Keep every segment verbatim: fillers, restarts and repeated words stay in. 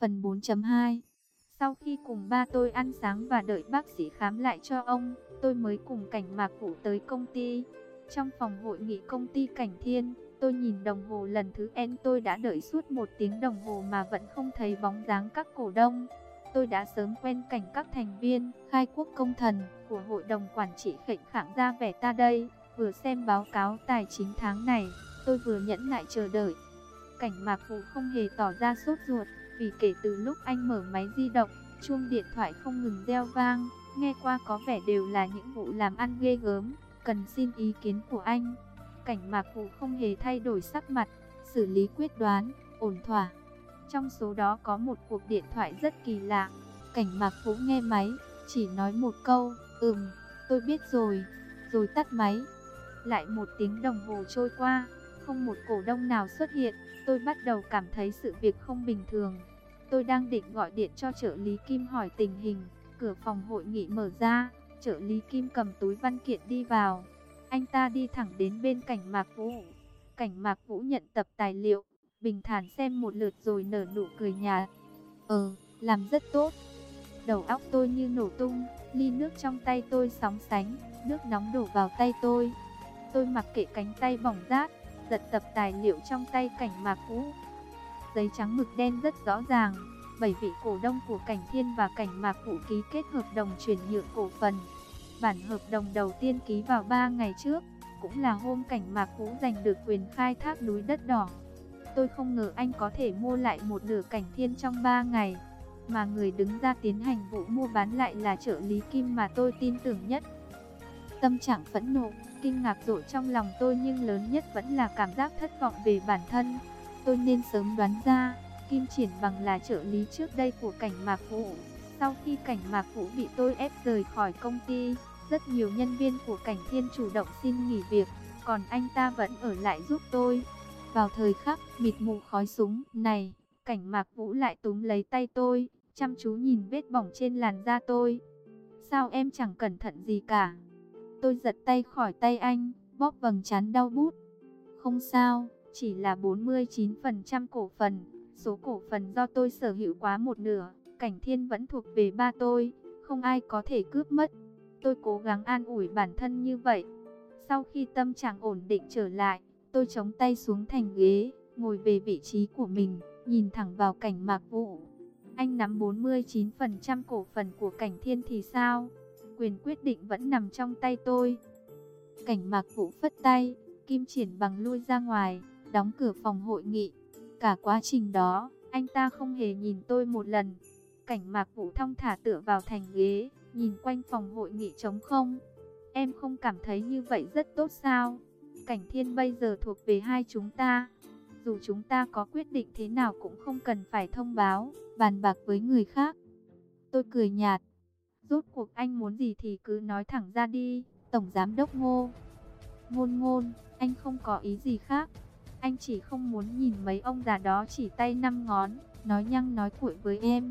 Phần bốn chấm hai. Sau khi cùng ba tôi ăn sáng và đợi bác sĩ khám lại cho ông, tôi mới cùng Cảnh Mạc Vũ tới công ty. Trong phòng hội nghị công ty Cảnh Thiên, tôi nhìn đồng hồ lần thứ N, tôi đã đợi suốt một tiếng đồng hồ mà vẫn không thấy bóng dáng các cổ đông. Tôi đã sớm quen cảnh các thành viên khai quốc công thần của hội đồng quản trị khệnh khạng ra vẻ ta đây. Vừa xem báo cáo tài chính tháng này, tôi vừa nhẫn nại chờ đợi. Cảnh Mạc Vũ không hề tỏ ra sốt ruột, vì kể từ lúc anh mở máy di động, chuông điện thoại không ngừng reo vang, nghe qua có vẻ đều là những vụ làm ăn ghê gớm, cần xin ý kiến của anh. Cảnh Mạc Vũ không hề thay đổi sắc mặt, xử lý quyết đoán, ổn thỏa. Trong số đó có một cuộc điện thoại rất kỳ lạ. Cảnh Mạc Vũ nghe máy, chỉ nói một câu, ừm, tôi biết rồi, rồi tắt máy. Lại một tiếng đồng hồ trôi qua, không một cổ đông nào xuất hiện. Tôi bắt đầu cảm thấy sự việc không bình thường. Tôi đang định gọi điện cho trợ lý Kim hỏi tình hình, cửa phòng hội nghị mở ra, trợ lý Kim cầm túi văn kiện đi vào. Anh ta đi thẳng đến bên Cảnh Mạc Vũ. Cảnh Mạc Vũ nhận tập tài liệu, bình thản xem một lượt rồi nở nụ cười nhạt. Ờ, làm rất tốt. Đầu óc tôi như nổ tung, ly nước trong tay tôi sóng sánh, nước nóng đổ vào tay tôi. Tôi mặc kệ cánh tay bỏng rát, giật tập tài liệu trong tay Cảnh Mạc Vũ. Giấy trắng mực đen rất rõ ràng, bảy vị cổ đông của Cảnh Thiên và Cảnh Mạc Vũ ký kết hợp đồng chuyển nhượng cổ phần. Bản hợp đồng đầu tiên ký vào ba ngày trước, cũng là hôm Cảnh Mạc Vũ giành được quyền khai thác núi đất đỏ. Tôi không ngờ anh có thể mua lại một nửa Cảnh Thiên trong ba ngày, mà người đứng ra tiến hành vụ mua bán lại là trợ lý Kim mà tôi tin tưởng nhất. Tâm trạng phẫn nộ, kinh ngạc dội trong lòng tôi, nhưng lớn nhất vẫn là cảm giác thất vọng về bản thân. Tôi nên sớm đoán ra, Kim Triển Bằng là trợ lý trước đây của Cảnh Mạc Vũ. Sau khi Cảnh Mạc Vũ bị tôi ép rời khỏi công ty, rất nhiều nhân viên của Cảnh Thiên chủ động xin nghỉ việc, còn anh ta vẫn ở lại giúp tôi. Vào thời khắc mịt mù khói súng này, Cảnh Mạc Vũ lại túm lấy tay tôi, chăm chú nhìn vết bỏng trên làn da tôi. Sao em chẳng cẩn thận gì cả? Tôi giật tay khỏi tay anh, bóp vầng trán đau bút. Không sao, chỉ là bốn mươi chín phần trăm cổ phần, số cổ phần do tôi sở hữu quá một nửa, Cảnh Thiên vẫn thuộc về ba tôi, không ai có thể cướp mất. Tôi cố gắng an ủi bản thân như vậy. Sau khi tâm trạng ổn định trở lại, tôi chống tay xuống thành ghế, ngồi về vị trí của mình, nhìn thẳng vào Cảnh Mạc Vũ. Anh nắm bốn mươi chín phần trăm cổ phần của Cảnh Thiên thì sao? Quyền quyết định vẫn nằm trong tay tôi. Cảnh Mạc Vũ phất tay, Kim Triển Bằng lui ra ngoài, đóng cửa phòng hội nghị. Cả quá trình đó, anh ta không hề nhìn tôi một lần. Cảnh Mạc Vũ thong thả tựa vào thành ghế, nhìn quanh phòng hội nghị trống không. Em không cảm thấy như vậy rất tốt sao? Cảnh Thiên bây giờ thuộc về hai chúng ta. Dù chúng ta có quyết định thế nào cũng không cần phải thông báo, bàn bạc với người khác. Tôi cười nhạt. Rốt cuộc anh muốn gì thì cứ nói thẳng ra đi, Tổng Giám đốc Ngô. Ngôn ngôn, anh không có ý gì khác. Anh chỉ không muốn nhìn mấy ông già đó chỉ tay năm ngón, nói nhăng nói cuội với em.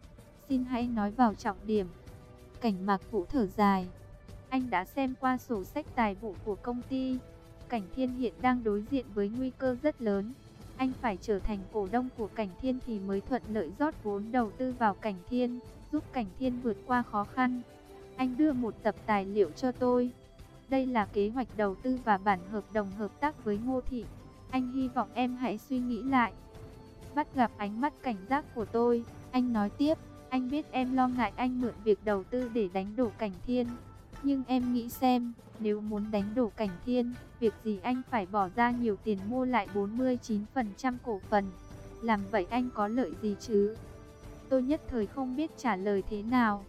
Xin hãy nói vào trọng điểm. Cảnh Mạc Vũ thở dài. Anh đã xem qua sổ sách tài vụ của công ty. Cảnh Thiên hiện đang đối diện với nguy cơ rất lớn. Anh phải trở thành cổ đông của Cảnh Thiên thì mới thuận lợi rót vốn đầu tư vào Cảnh Thiên, giúp Cảnh Thiên vượt qua khó khăn. Anh đưa một tập tài liệu cho tôi. Đây là kế hoạch đầu tư và bản hợp đồng hợp tác với Ngô Thị. Anh hy vọng em hãy suy nghĩ lại. Bắt gặp ánh mắt cảnh giác của tôi, anh nói tiếp. Anh biết em lo ngại anh mượn việc đầu tư để đánh đổ Cảnh Thiên. Nhưng em nghĩ xem, nếu muốn đánh đổ Cảnh Thiên, việc gì anh phải bỏ ra nhiều tiền mua lại bốn mươi chín phần trăm cổ phần. Làm vậy anh có lợi gì chứ? Tôi nhất thời không biết trả lời thế nào.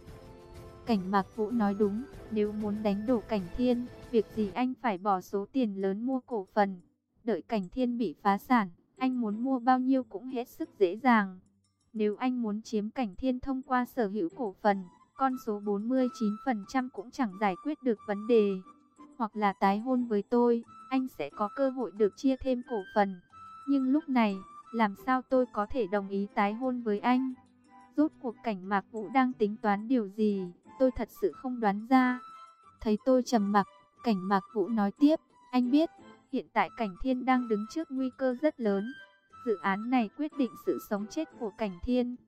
Cảnh Mạc Vũ nói đúng, nếu muốn đánh đổ Cảnh Thiên, việc gì anh phải bỏ số tiền lớn mua cổ phần. Đợi Cảnh Thiên bị phá sản, anh muốn mua bao nhiêu cũng hết sức dễ dàng. Nếu anh muốn chiếm Cảnh Thiên thông qua sở hữu cổ phần, con số bốn mươi chín phần trăm cũng chẳng giải quyết được vấn đề. Hoặc là tái hôn với tôi, anh sẽ có cơ hội được chia thêm cổ phần. Nhưng lúc này, làm sao tôi có thể đồng ý tái hôn với anh? Rốt cuộc Cảnh Mạc Vũ đang tính toán điều gì, tôi thật sự không đoán ra. Thấy tôi trầm mặc, Cảnh Mạc Vũ nói tiếp, anh biết, hiện tại Cảnh Thiên đang đứng trước nguy cơ rất lớn. Dự án này quyết định sự sống chết của Cảnh Thiên.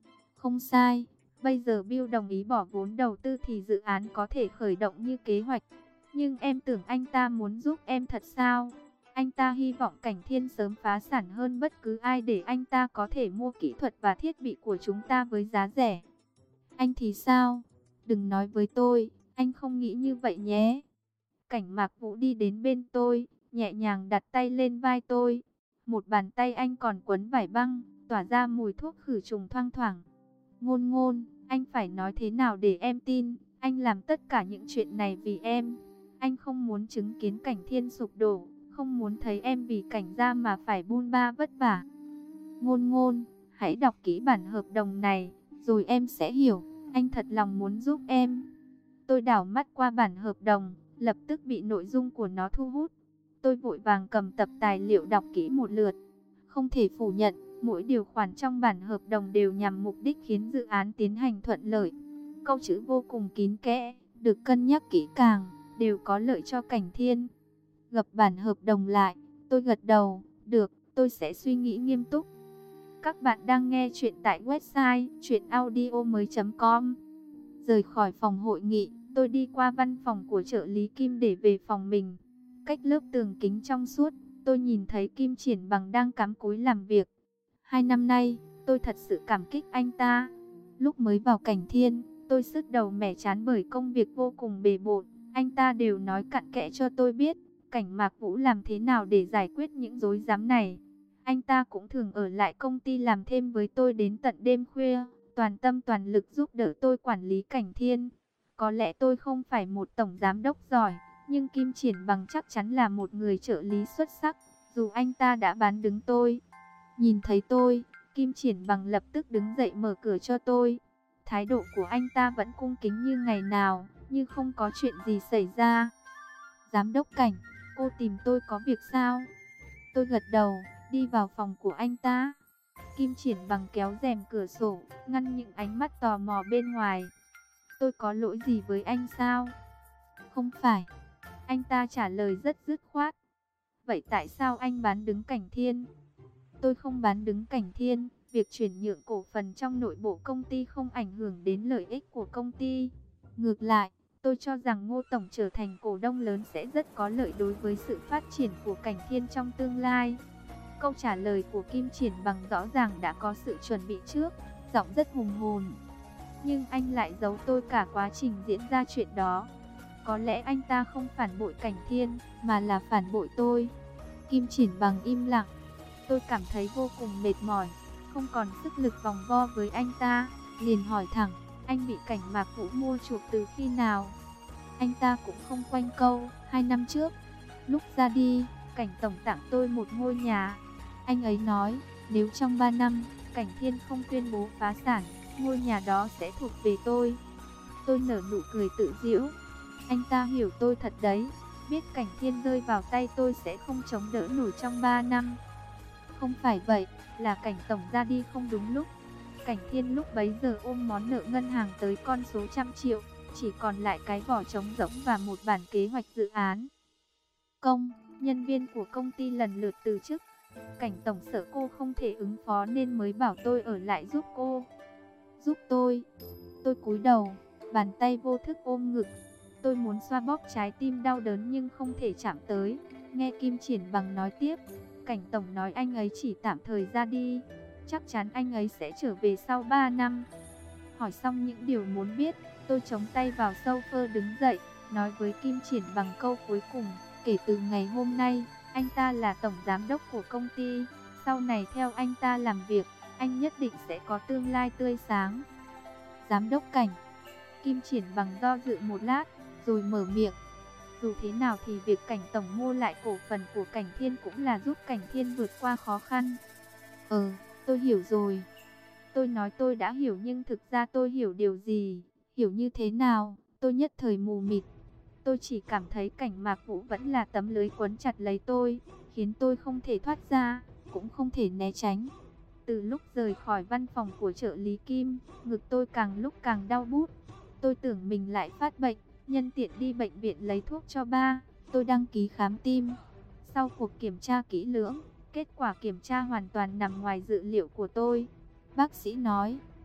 Không sai, bây giờ Bill đồng ý bỏ vốn đầu tư thì dự án có thể khởi động như kế hoạch. Nhưng em tưởng anh ta muốn giúp em thật sao? Anh ta hy vọng Cảnh Thiên sớm phá sản hơn bất cứ ai để anh ta có thể mua kỹ thuật và thiết bị của chúng ta với giá rẻ. Anh thì sao? Đừng nói với tôi, anh không nghĩ như vậy nhé. Cảnh Mạc Vũ đi đến bên tôi, nhẹ nhàng đặt tay lên vai tôi. Một bàn tay anh còn quấn vải băng, tỏa ra mùi thuốc khử trùng thoang thoảng. Ngôn Ngôn, anh phải nói thế nào để em tin, anh làm tất cả những chuyện này vì em. Anh không muốn chứng kiến Cảnh Thiên sụp đổ, không muốn thấy em vì Cảnh gia mà phải bôn ba vất vả. Ngôn Ngôn, hãy đọc kỹ bản hợp đồng này, rồi em sẽ hiểu, anh thật lòng muốn giúp em. Tôi đảo mắt qua bản hợp đồng, lập tức bị nội dung của nó thu hút. Tôi vội vàng cầm tập tài liệu đọc kỹ một lượt. Không thể phủ nhận, mỗi điều khoản trong bản hợp đồng đều nhằm mục đích khiến dự án tiến hành thuận lợi. Câu chữ vô cùng kín kẽ, được cân nhắc kỹ càng, đều có lợi cho Cảnh Thiên. Gập bản hợp đồng lại, tôi gật đầu, được, tôi sẽ suy nghĩ nghiêm túc. Các bạn đang nghe chuyện tại website truyện audio mới chấm com. Rời khỏi phòng hội nghị, tôi đi qua văn phòng của trợ lý Kim để về phòng mình. Cách lớp tường kính trong suốt, tôi nhìn thấy Kim Triển Bằng đang cắm cúi làm việc. Hai năm nay, tôi thật sự cảm kích anh ta. Lúc mới vào Cảnh Thiên, tôi sứt đầu mẻ chán bởi công việc vô cùng bề bộn. Anh ta đều nói cặn kẽ cho tôi biết, Cảnh Mạc Vũ làm thế nào để giải quyết những rối rắm này. Anh ta cũng thường ở lại công ty làm thêm với tôi đến tận đêm khuya, toàn tâm toàn lực giúp đỡ tôi quản lý Cảnh Thiên. Có lẽ tôi không phải một tổng giám đốc giỏi, nhưng Kim Triển Bằng chắc chắn là một người trợ lý xuất sắc, dù anh ta đã bán đứng tôi. Nhìn thấy tôi, Kim Triển Bằng lập tức đứng dậy mở cửa cho tôi. Thái độ của anh ta vẫn cung kính như ngày nào, như không có chuyện gì xảy ra. Giám đốc Cảnh, cô tìm tôi có việc sao? Tôi gật đầu, đi vào phòng của anh ta. Kim Triển Bằng kéo rèm cửa sổ, ngăn những ánh mắt tò mò bên ngoài. Tôi có lỗi gì với anh sao? Không phải. Anh ta trả lời rất dứt khoát. Vậy tại sao anh bán đứng Cảnh Thiên? Tôi không bán đứng Cảnh Thiên. Việc chuyển nhượng cổ phần trong nội bộ công ty không ảnh hưởng đến lợi ích của công ty. Ngược lại, tôi cho rằng Ngô Tổng trở thành cổ đông lớn sẽ rất có lợi đối với sự phát triển của Cảnh Thiên trong tương lai. Câu trả lời của Kim Triển Bằng rõ ràng đã có sự chuẩn bị trước, giọng rất hùng hồn. Nhưng anh lại giấu tôi cả quá trình diễn ra chuyện đó. Có lẽ anh ta không phản bội Cảnh Thiên, mà là phản bội tôi. Kim Triển Bằng im lặng. Tôi cảm thấy vô cùng mệt mỏi, không còn sức lực vòng vo với anh ta, liền hỏi thẳng, anh bị Cảnh Mạc Vũ mua chuộc từ khi nào? Anh ta cũng không quanh câu, hai năm trước. Lúc ra đi, Cảnh Tổng tặng tôi một ngôi nhà. Anh ấy nói, nếu trong ba năm, Cảnh Thiên không tuyên bố phá sản, ngôi nhà đó sẽ thuộc về tôi. Tôi nở nụ cười tự giễu. Anh ta hiểu tôi thật đấy, biết Cảnh Thiên rơi vào tay tôi sẽ không chống đỡ nổi trong ba năm. Không phải vậy, là Cảnh Tổng ra đi không đúng lúc. Cảnh Thiên lúc bấy giờ ôm món nợ ngân hàng tới con số trăm triệu, chỉ còn lại cái vỏ trống rỗng và một bản kế hoạch dự án. Công, nhân viên của công ty lần lượt từ chức. Cảnh Tổng sợ cô không thể ứng phó nên mới bảo tôi ở lại giúp cô. Giúp tôi. Tôi cúi đầu, bàn tay vô thức ôm ngực. Tôi muốn xoa bóp trái tim đau đớn nhưng không thể chạm tới. Nghe Kim Triển Bằng nói tiếp, Cảnh Tổng nói anh ấy chỉ tạm thời ra đi, chắc chắn anh ấy sẽ trở về sau ba năm. Hỏi xong những điều muốn biết, tôi chống tay vào sofa đứng dậy, nói với Kim Triển Bằng câu cuối cùng, kể từ ngày hôm nay, anh ta là tổng giám đốc của công ty, sau này theo anh ta làm việc, anh nhất định sẽ có tương lai tươi sáng. Giám đốc Cảnh. Kim Triển Bằng do dự một lát, rồi mở miệng. Dù thế nào thì việc Cảnh Tổng mua lại cổ phần của Cảnh Thiên cũng là giúp Cảnh Thiên vượt qua khó khăn. Ừ, tôi hiểu rồi. Tôi nói tôi đã hiểu nhưng thực ra tôi hiểu điều gì, hiểu như thế nào, tôi nhất thời mù mịt. Tôi chỉ cảm thấy Cảnh Mạc Vũ vẫn là tấm lưới quấn chặt lấy tôi, khiến tôi không thể thoát ra, cũng không thể né tránh. Từ lúc rời khỏi văn phòng của trợ lý Kim, ngực tôi càng lúc càng đau bút. Tôi tưởng mình lại phát bệnh, nhân tiện đi bệnh viện lấy thuốc cho ba. Tôi đăng ký khám tim. Sau cuộc kiểm tra kỹ lưỡng, kết quả kiểm tra hoàn toàn nằm ngoài dự liệu của tôi. Bác sĩ nói,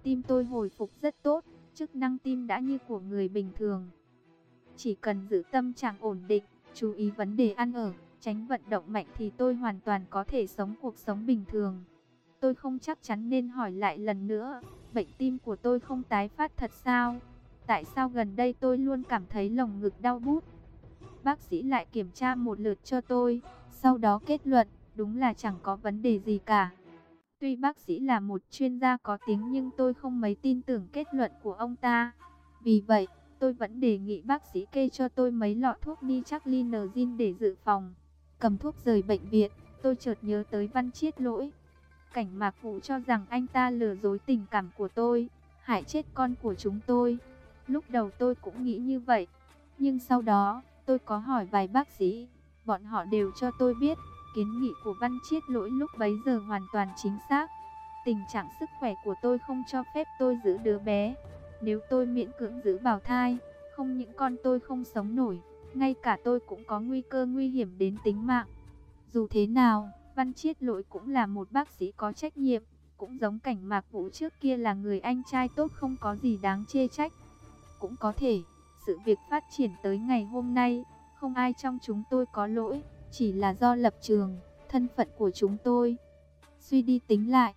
tim tôi hồi phục rất tốt, chức năng tim đã như của người bình thường. Chỉ cần giữ tâm trạng ổn định, chú ý vấn đề ăn ở, tránh vận động mạnh thì tôi hoàn toàn có thể sống cuộc sống bình thường. Tôi không chắc chắn nên hỏi lại lần nữa, bệnh tim của tôi không tái phát thật sao? Tại sao gần đây tôi luôn cảm thấy lồng ngực đau bút? Bác sĩ lại kiểm tra một lượt cho tôi, sau đó kết luận, đúng là chẳng có vấn đề gì cả. Tuy bác sĩ là một chuyên gia có tiếng nhưng tôi không mấy tin tưởng kết luận của ông ta. Vì vậy, tôi vẫn đề nghị bác sĩ kê cho tôi mấy lọ thuốc Nitraglycerin để dự phòng. Cầm thuốc rời bệnh viện, tôi chợt nhớ tới Văn Chiết Lỗi. Cảnh Mạc Vũ cho rằng anh ta lừa dối tình cảm của tôi, hại chết con của chúng tôi. Lúc đầu tôi cũng nghĩ như vậy, nhưng sau đó, tôi có hỏi vài bác sĩ, bọn họ đều cho tôi biết, kiến nghị của Văn Chiết Lỗi lúc bấy giờ hoàn toàn chính xác. Tình trạng sức khỏe của tôi không cho phép tôi giữ đứa bé. Nếu tôi miễn cưỡng giữ bào thai, không những con tôi không sống nổi, ngay cả tôi cũng có nguy cơ nguy hiểm đến tính mạng. Dù thế nào, Văn Chiết Lỗi cũng là một bác sĩ có trách nhiệm, cũng giống Cảnh Mạc Vũ trước kia là người anh trai tốt không có gì đáng chê trách. Cũng có thể, sự việc phát triển tới ngày hôm nay, không ai trong chúng tôi có lỗi, chỉ là do lập trường, thân phận của chúng tôi. Suy đi tính lại,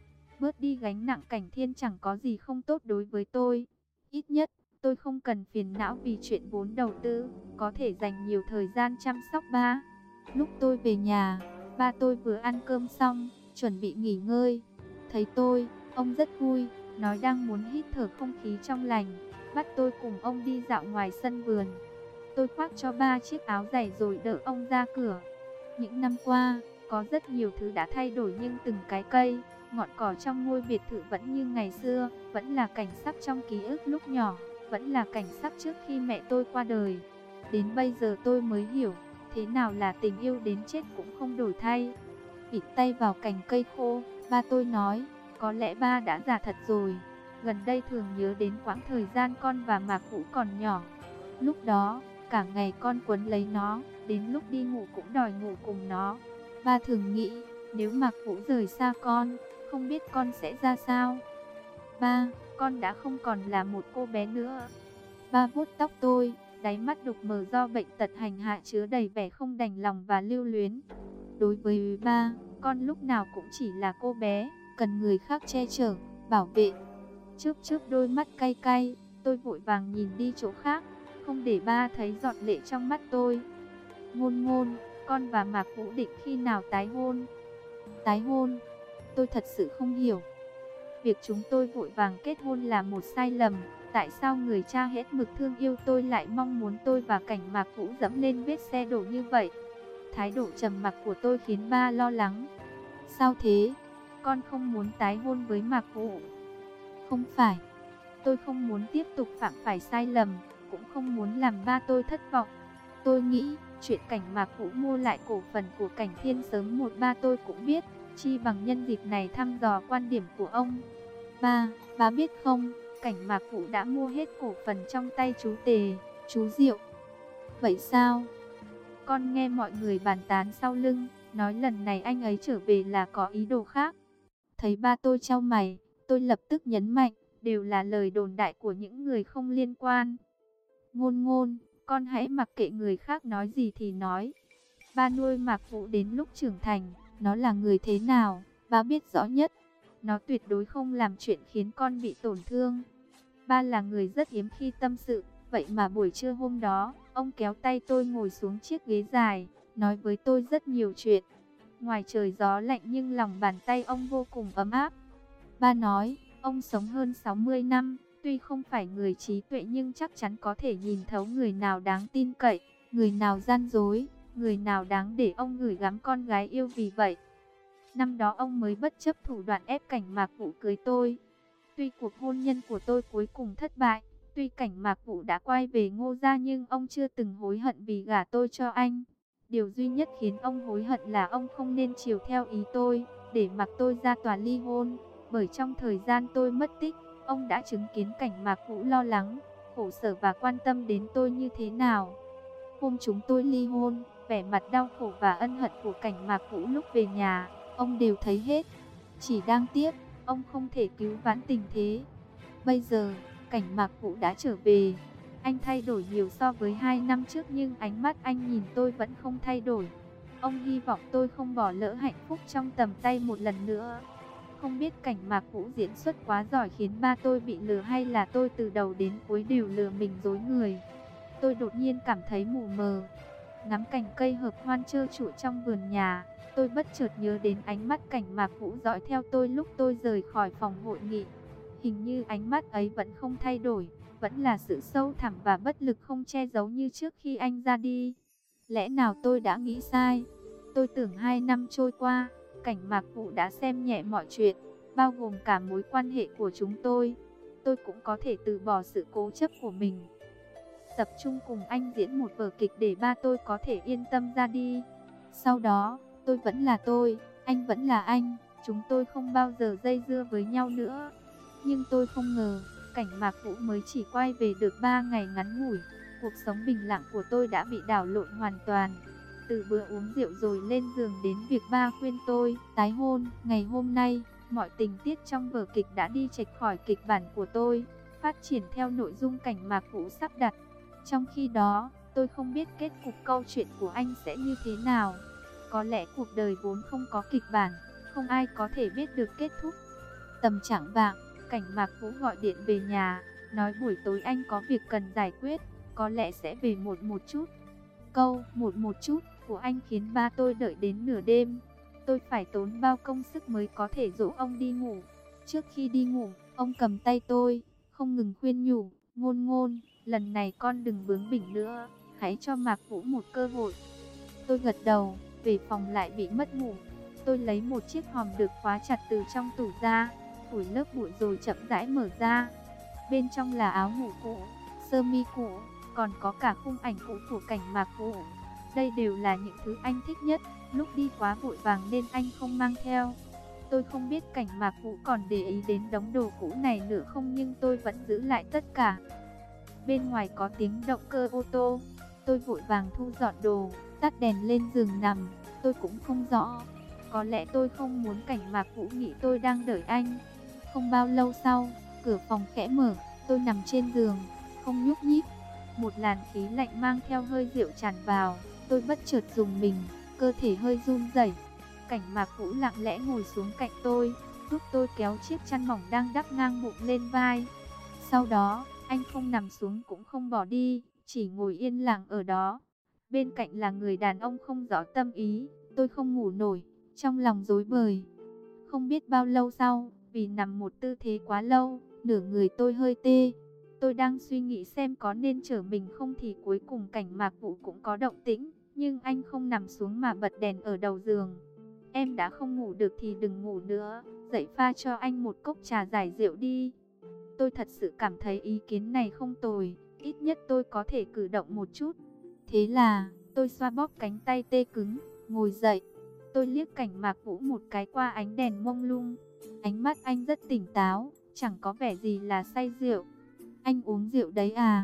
bớt đi gánh nặng Cảnh Thiên chẳng có gì không tốt đối với tôi. Ít nhất, tôi không cần phiền não vì chuyện vốn đầu tư, có thể dành nhiều thời gian chăm sóc ba. Lúc tôi về nhà, ba tôi vừa ăn cơm xong, chuẩn bị nghỉ ngơi. Thấy tôi, ông rất vui, nói đang muốn hít thở không khí trong lành, bắt tôi cùng ông đi dạo ngoài sân vườn. Tôi khoác cho ba chiếc áo dày rồi đỡ ông ra cửa. Những năm qua, có rất nhiều thứ đã thay đổi nhưng từng cái cây, ngọn cỏ trong ngôi biệt thự vẫn như ngày xưa, vẫn là cảnh sắc trong ký ức lúc nhỏ, vẫn là cảnh sắc trước khi mẹ tôi qua đời. Đến bây giờ tôi mới hiểu, thế nào là tình yêu đến chết cũng không đổi thay. Vịt tay vào cành cây khô, ba tôi nói, có lẽ ba đã già thật rồi. Gần đây thường nhớ đến quãng thời gian con và Mạc Vũ còn nhỏ. Lúc đó, cả ngày con quấn lấy nó, đến lúc đi ngủ cũng đòi ngủ cùng nó. Ba thường nghĩ, nếu Mạc Vũ rời xa con, không biết con sẽ ra sao. Ba, con đã không còn là một cô bé nữa. Ba vuốt tóc tôi, đáy mắt đục mờ do bệnh tật hành hạ chứa đầy vẻ không đành lòng và lưu luyến. Đối với ba, con lúc nào cũng chỉ là cô bé, cần người khác che chở, bảo vệ. Chớp chớp đôi mắt cay cay, tôi vội vàng nhìn đi chỗ khác, không để ba thấy giọt lệ trong mắt tôi. Ngôn ngôn, con và Mạc Vũ định khi nào tái hôn? Tái hôn? Tôi thật sự không hiểu. Việc chúng tôi vội vàng kết hôn là một sai lầm. Tại sao người cha hết mực thương yêu tôi lại mong muốn tôi và Cảnh Mạc Vũ dẫm lên vết xe đổ như vậy? Thái độ trầm mặc của tôi khiến ba lo lắng. Sao thế? Con không muốn tái hôn với Mạc Vũ? Không phải. Tôi không muốn tiếp tục phạm phải sai lầm, cũng không muốn làm ba tôi thất vọng. Tôi nghĩ, chuyện Cảnh Mạc Vũ mua lại cổ phần của Cảnh Thiên sớm một ba tôi cũng biết, chi bằng nhân dịp này thăm dò quan điểm của ông. Ba, ba biết không, Cảnh Mạc Vũ đã mua hết cổ phần trong tay chú Tề, chú Diệu. Vậy sao? Con nghe mọi người bàn tán sau lưng, nói lần này anh ấy trở về là có ý đồ khác. Thấy ba tôi chau mày, tôi lập tức nhấn mạnh, đều là lời đồn đại của những người không liên quan. Ngôn ngôn, con hãy mặc kệ người khác nói gì thì nói. Ba nuôi Mạc Vũ đến lúc trưởng thành, nó là người thế nào, ba biết rõ nhất. Nó tuyệt đối không làm chuyện khiến con bị tổn thương. Ba là người rất hiếm khi tâm sự, vậy mà buổi trưa hôm đó, ông kéo tay tôi ngồi xuống chiếc ghế dài, nói với tôi rất nhiều chuyện. Ngoài trời gió lạnh nhưng lòng bàn tay ông vô cùng ấm áp. Ba nói, ông sống hơn sáu mươi năm, tuy không phải người trí tuệ nhưng chắc chắn có thể nhìn thấu người nào đáng tin cậy, người nào gian dối, người nào đáng để ông gửi gắm con gái yêu. Vì vậy, năm đó ông mới bất chấp thủ đoạn ép Cảnh Mạc Vũ cưới tôi. Tuy cuộc hôn nhân của tôi cuối cùng thất bại, tuy Cảnh Mạc Vũ đã quay về Ngô gia nhưng ông chưa từng hối hận vì gả tôi cho anh. Điều duy nhất khiến ông hối hận là ông không nên chiều theo ý tôi, để mặc tôi ra tòa ly hôn. Bởi trong thời gian tôi mất tích, ông đã chứng kiến Cảnh Mạc Vũ lo lắng, khổ sở và quan tâm đến tôi như thế nào. Hôm chúng tôi ly hôn, vẻ mặt đau khổ và ân hận của Cảnh Mạc Vũ lúc về nhà, ông đều thấy hết. Chỉ đáng tiếc, ông không thể cứu vãn tình thế. Bây giờ, Cảnh Mạc Vũ đã trở về. Anh thay đổi nhiều so với hai năm trước nhưng ánh mắt anh nhìn tôi vẫn không thay đổi. Ông hy vọng tôi không bỏ lỡ hạnh phúc trong tầm tay một lần nữa. Không biết Cảnh Mạc Vũ diễn xuất quá giỏi khiến ba tôi bị lừa hay là tôi từ đầu đến cuối đều lừa mình dối người. Tôi đột nhiên cảm thấy mù mờ. Ngắm cành cây hợp hoan trơ trụi trong vườn nhà, tôi bất chợt nhớ đến ánh mắt Cảnh Mạc Vũ dõi theo tôi lúc tôi rời khỏi phòng hội nghị. Hình như ánh mắt ấy vẫn không thay đổi, vẫn là sự sâu thẳm và bất lực không che giấu như trước khi anh ra đi. Lẽ nào tôi đã nghĩ sai? Tôi tưởng hai năm trôi qua, Cảnh Mạc Vũ đã xem nhẹ mọi chuyện, bao gồm cả mối quan hệ của chúng tôi. Tôi cũng có thể từ bỏ sự cố chấp của mình, tập trung cùng anh diễn một vở kịch để ba tôi có thể yên tâm ra đi. Sau đó, tôi vẫn là tôi, anh vẫn là anh, chúng tôi không bao giờ dây dưa với nhau nữa. Nhưng tôi không ngờ, Cảnh Mạc Vũ mới chỉ quay về được ba ngày ngắn ngủi. Cuộc sống bình lặng của tôi đã bị đảo lộn hoàn toàn. Từ bữa uống rượu rồi lên giường đến việc ba khuyên tôi tái hôn, ngày hôm nay, mọi tình tiết trong vở kịch đã đi chệch khỏi kịch bản của tôi, phát triển theo nội dung Cảnh Mạc Vũ sắp đặt. Trong khi đó, tôi không biết kết cục câu chuyện của anh sẽ như thế nào. Có lẽ cuộc đời vốn không có kịch bản, không ai có thể biết được kết thúc. Tầm chạng vạng, Cảnh Mạc Vũ gọi điện về nhà, nói buổi tối anh có việc cần giải quyết, có lẽ sẽ về một một chút. Câu một một chút của anh khiến ba tôi đợi đến nửa đêm. Tôi phải tốn bao công sức mới có thể dỗ ông đi ngủ. Trước khi đi ngủ, ông cầm tay tôi, không ngừng khuyên nhủ, Ngôn Ngôn, lần này con đừng bướng bỉnh nữa, hãy cho Mạc Vũ một cơ hội. Tôi gật đầu, về phòng lại bị mất ngủ. Tôi lấy một chiếc hòm được khóa chặt từ trong tủ ra, phủi lớp bụi rồi chậm rãi mở ra. Bên trong là áo ngủ cũ, sơ mi cũ, còn có cả khung ảnh cũ của Cảnh Mạc Vũ. Đây đều là những thứ anh thích nhất, lúc đi quá vội vàng nên anh không mang theo. Tôi không biết Cảnh Mạc Vũ còn để ý đến đống đồ cũ này nữa không, nhưng tôi vẫn giữ lại tất cả. Bên ngoài có tiếng động cơ ô tô, tôi vội vàng thu dọn đồ, tắt đèn lên giường nằm. Tôi cũng không rõ, có lẽ tôi không muốn Cảnh Mạc Vũ nghĩ tôi đang đợi anh. Không bao lâu sau, cửa phòng khẽ mở, tôi nằm trên giường, không nhúc nhích. Một làn khí lạnh mang theo hơi rượu tràn vào, tôi bất chợt rùng mình, cơ thể hơi run rẩy. Cảnh Mạc Vũ lặng lẽ ngồi xuống cạnh tôi, giúp tôi kéo chiếc chăn mỏng đang đắp ngang bụng lên vai. Sau đó, anh không nằm xuống cũng không bỏ đi, chỉ ngồi yên lặng ở đó. Bên cạnh là người đàn ông không rõ tâm ý, tôi không ngủ nổi, trong lòng rối bời. Không biết bao lâu sau, vì nằm một tư thế quá lâu, nửa người tôi hơi tê. Tôi đang suy nghĩ xem có nên trở mình không thì cuối cùng Cảnh Mạc Vũ cũng có động tĩnh, nhưng anh không nằm xuống mà bật đèn ở đầu giường. Em đã không ngủ được thì đừng ngủ nữa, dậy pha cho anh một cốc trà giải rượu đi. Tôi thật sự cảm thấy ý kiến này không tồi, ít nhất tôi có thể cử động một chút. Thế là, tôi xoa bóp cánh tay tê cứng, ngồi dậy. Tôi liếc Cảnh Mạc Vũ một cái qua ánh đèn mông lung. Ánh mắt anh rất tỉnh táo, chẳng có vẻ gì là say rượu. Anh uống rượu đấy à?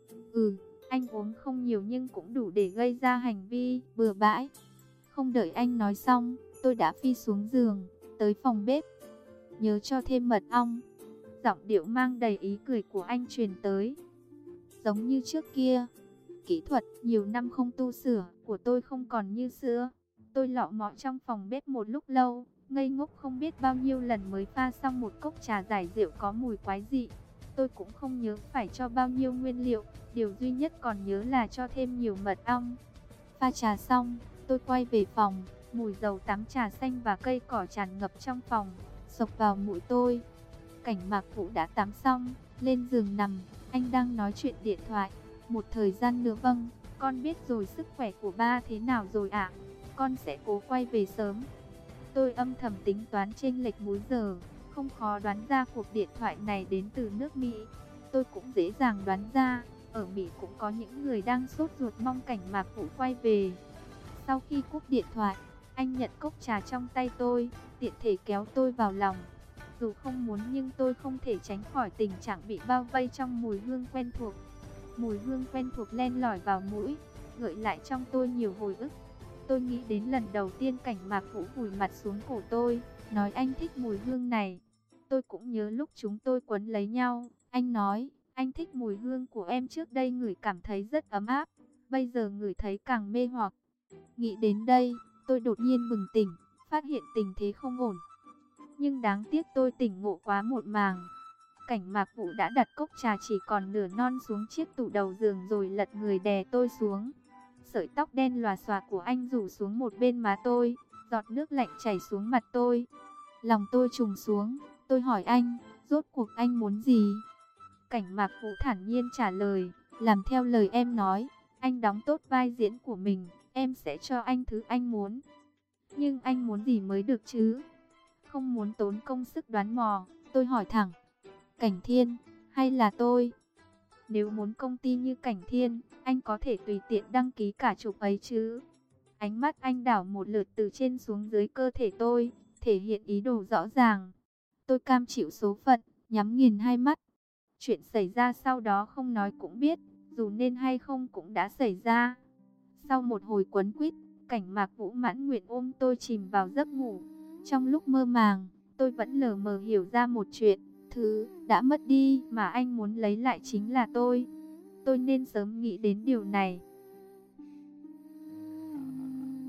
Ừ, anh uống không nhiều nhưng cũng đủ để gây ra hành vi bừa bãi. Không đợi anh nói xong, tôi đã phi xuống giường, tới phòng bếp. Nhớ cho thêm mật ong. Giọng điệu mang đầy ý cười của anh truyền tới. Giống như trước kia, kỹ thuật nhiều năm không tu sửa của tôi không còn như xưa. Tôi lọ mọ trong phòng bếp một lúc lâu, ngây ngốc không biết bao nhiêu lần mới pha xong một cốc trà giải rượu có mùi quái dị. Tôi cũng không nhớ phải cho bao nhiêu nguyên liệu, điều duy nhất còn nhớ là cho thêm nhiều mật ong. Pha trà xong, tôi quay về phòng, mùi dầu tắm trà xanh và cây cỏ tràn ngập trong phòng, xộc vào mũi tôi. Cảnh Mạc Vũ đã tắm xong, lên giường nằm, anh đang nói chuyện điện thoại. Một thời gian nữa. Vâng, con biết rồi, sức khỏe của ba thế nào rồi ạ? Con sẽ cố quay về sớm. Tôi âm thầm tính toán chênh lệch múi giờ, không khó đoán ra cuộc điện thoại này đến từ nước Mỹ. Tôi cũng dễ dàng đoán ra, ở Mỹ cũng có những người đang sốt ruột mong Cảnh Mạc Vũ quay về. Sau khi cúp điện thoại, anh nhận cốc trà trong tay tôi, tiện thể kéo tôi vào lòng. Dù không muốn nhưng tôi không thể tránh khỏi tình trạng bị bao vây trong mùi hương quen thuộc. Mùi hương quen thuộc len lỏi vào mũi, gợi lại trong tôi nhiều hồi ức. Tôi nghĩ đến lần đầu tiên Cảnh Mạc Vũ vùi mặt xuống cổ tôi, nói anh thích mùi hương này. Tôi cũng nhớ lúc chúng tôi quấn lấy nhau. Anh nói, anh thích mùi hương của em, trước đây ngửi cảm thấy rất ấm áp, bây giờ ngửi thấy càng mê hoặc. Nghĩ đến đây, tôi đột nhiên bừng tỉnh, phát hiện tình thế không ổn. Nhưng đáng tiếc tôi tỉnh ngộ quá muộn màng. Cảnh Mạc Vũ đã đặt cốc trà chỉ còn nửa non xuống chiếc tủ đầu giường rồi lật người đè tôi xuống. Sợi tóc đen lòa xòa của anh rủ xuống một bên má tôi, giọt nước lạnh chảy xuống mặt tôi. Lòng tôi trùng xuống, tôi hỏi anh, rốt cuộc anh muốn gì? Cảnh Mạc Vũ thản nhiên trả lời, làm theo lời em nói, anh đóng tốt vai diễn của mình, em sẽ cho anh thứ anh muốn. Nhưng anh muốn gì mới được chứ? Không muốn tốn công sức đoán mò, tôi hỏi thẳng, Cảnh Thiên, hay là tôi? Nếu muốn công ty như Cảnh Thiên, anh có thể tùy tiện đăng ký cả chục ấy chứ? Ánh mắt anh đảo một lượt từ trên xuống dưới cơ thể tôi, thể hiện ý đồ rõ ràng. Tôi cam chịu số phận, nhắm nghiền hai mắt. Chuyện xảy ra sau đó không nói cũng biết, dù nên hay không cũng đã xảy ra. Sau một hồi quấn quýt, Cảnh Mạc Vũ mãn nguyện ôm tôi chìm vào giấc ngủ. Trong lúc mơ màng, tôi vẫn lờ mờ hiểu ra một chuyện, thứ đã mất đi mà anh muốn lấy lại chính là tôi. Tôi nên sớm nghĩ đến điều này.